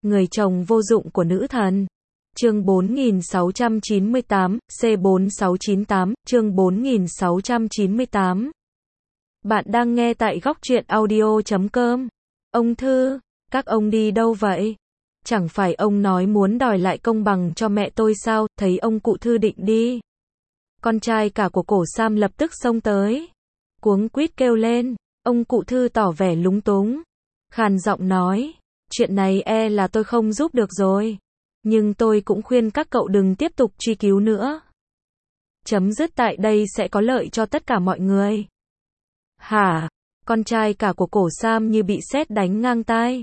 Người chồng vô dụng của nữ thần. Chương 4698, C4698, chương 4698. Bạn đang nghe tại góc truyện audio.com. Ông Thư, các ông đi đâu vậy? Chẳng phải ông nói muốn đòi lại công bằng cho mẹ tôi sao? Thấy ông cụ Thư định đi. Con trai cả của cổ Sam lập tức xông tới. Cuống quýt kêu lên. Ông cụ Thư tỏ vẻ lúng túng. Khàn giọng nói. Chuyện này là tôi không giúp được rồi. Nhưng tôi cũng khuyên các cậu đừng tiếp tục truy cứu nữa. Chấm dứt tại đây sẽ có lợi cho tất cả mọi người. Hả? Con trai cả của cổ Sam như bị sét đánh ngang tai.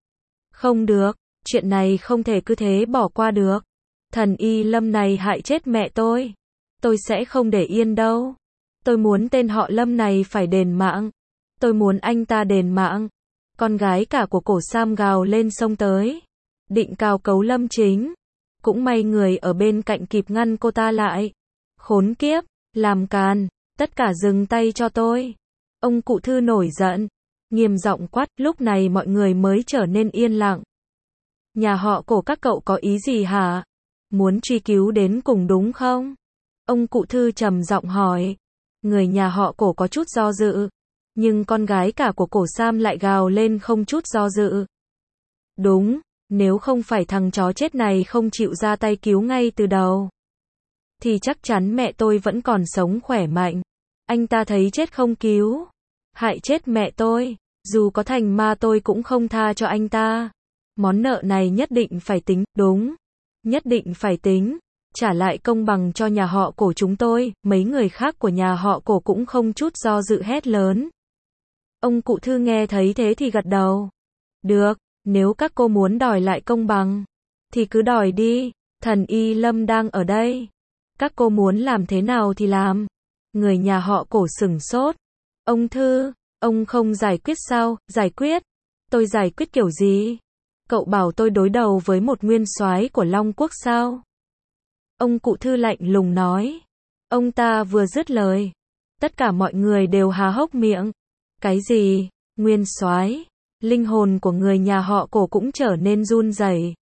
Không được, chuyện này không thể cứ thế bỏ qua được. Thần Y Lâm này hại chết mẹ tôi. Tôi sẽ không để yên đâu. Tôi muốn tên họ Lâm này phải đền mạng. Tôi muốn anh ta đền mạng. Con gái cả của cổ Sam gào lên xông tới. Định cào cấu Lâm Chính. Cũng may người ở bên cạnh kịp ngăn cô ta lại. Khốn kiếp, làm càn, tất cả dừng tay cho tôi. Ông cụ Thư nổi giận, nghiêm giọng quát, lúc này mọi người mới trở nên yên lặng. Nhà họ cổ các cậu có ý gì hả? Muốn truy cứu đến cùng đúng không? Ông cụ Thư trầm giọng hỏi. Người nhà họ cổ có chút do dự. Nhưng con gái cả của cổ Sam lại gào lên không chút do dự. Đúng, nếu không phải thằng chó chết này không chịu ra tay cứu ngay từ đầu, thì chắc chắn mẹ tôi vẫn còn sống khỏe mạnh. Anh ta thấy chết không cứu. Hại chết mẹ tôi. Dù có thành ma tôi cũng không tha cho anh ta. Món nợ này nhất định phải tính, đúng. Nhất định phải tính. Trả lại công bằng cho nhà họ cổ chúng tôi. Mấy người khác của nhà họ cổ cũng không chút do dự hét lớn. Ông cụ Thư nghe thấy thế thì gật đầu. Được, nếu các cô muốn đòi lại công bằng, thì cứ đòi đi. Thần Y Lâm đang ở đây. Các cô muốn làm thế nào thì làm. Người nhà họ cổ sửng sốt. Ông Thư, ông không giải quyết sao? Giải quyết? Tôi giải quyết kiểu gì? Cậu bảo tôi đối đầu với một nguyên soái của Long Quốc sao? Ông cụ Thư lạnh lùng nói. Ông ta vừa dứt lời, tất cả mọi người đều há hốc miệng. Cái gì? Nguyên soái? Linh hồn của người nhà họ cổ cũng trở nên run rẩy.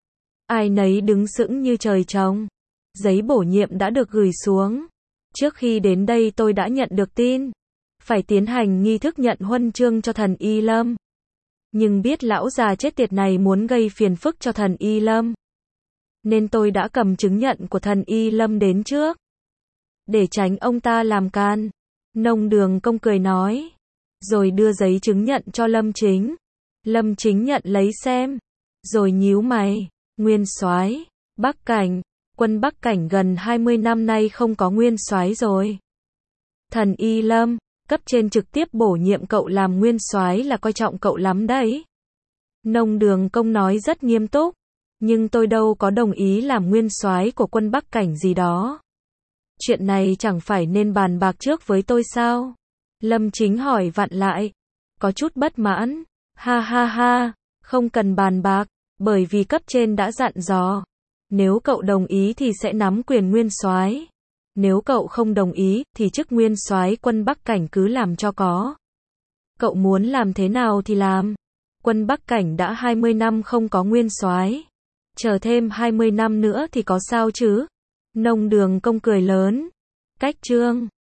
Ai nấy đứng sững như trời trồng. Giấy bổ nhiệm đã được gửi xuống. Trước khi đến đây tôi đã nhận được tin. Phải tiến hành nghi thức nhận huân chương cho thần Y Lâm. Nhưng biết lão già chết tiệt này muốn gây phiền phức cho thần Y Lâm, nên tôi đã cầm chứng nhận của thần Y Lâm đến trước. Để tránh ông ta làm can. Nông Đường Công cười nói. Rồi đưa giấy chứng nhận cho Lâm Chính. Lâm Chính nhận lấy xem. Rồi nhíu mày. Nguyên soái, Bắc Cảnh. Quân Bắc Cảnh gần 20 năm nay không có nguyên soái rồi. Thần Y Lâm, cấp trên trực tiếp bổ nhiệm cậu làm nguyên soái là coi trọng cậu lắm đấy. Nông Đường Công nói rất nghiêm túc. Nhưng tôi đâu có đồng ý làm nguyên soái của quân Bắc Cảnh gì đó. Chuyện này chẳng phải nên bàn bạc trước với tôi sao? Lâm Chính hỏi vặn lại. Có chút bất mãn. Ha ha ha, không cần bàn bạc, bởi vì cấp trên đã dặn dò. Nếu cậu đồng ý thì sẽ nắm quyền nguyên soái. Nếu cậu không đồng ý, thì chức nguyên soái quân Bắc Cảnh cứ làm cho có. Cậu muốn làm thế nào thì làm. Quân Bắc Cảnh đã 20 năm không có nguyên soái. Chờ thêm 20 năm nữa thì có sao chứ? Nông Đường Công cười lớn. Cách chương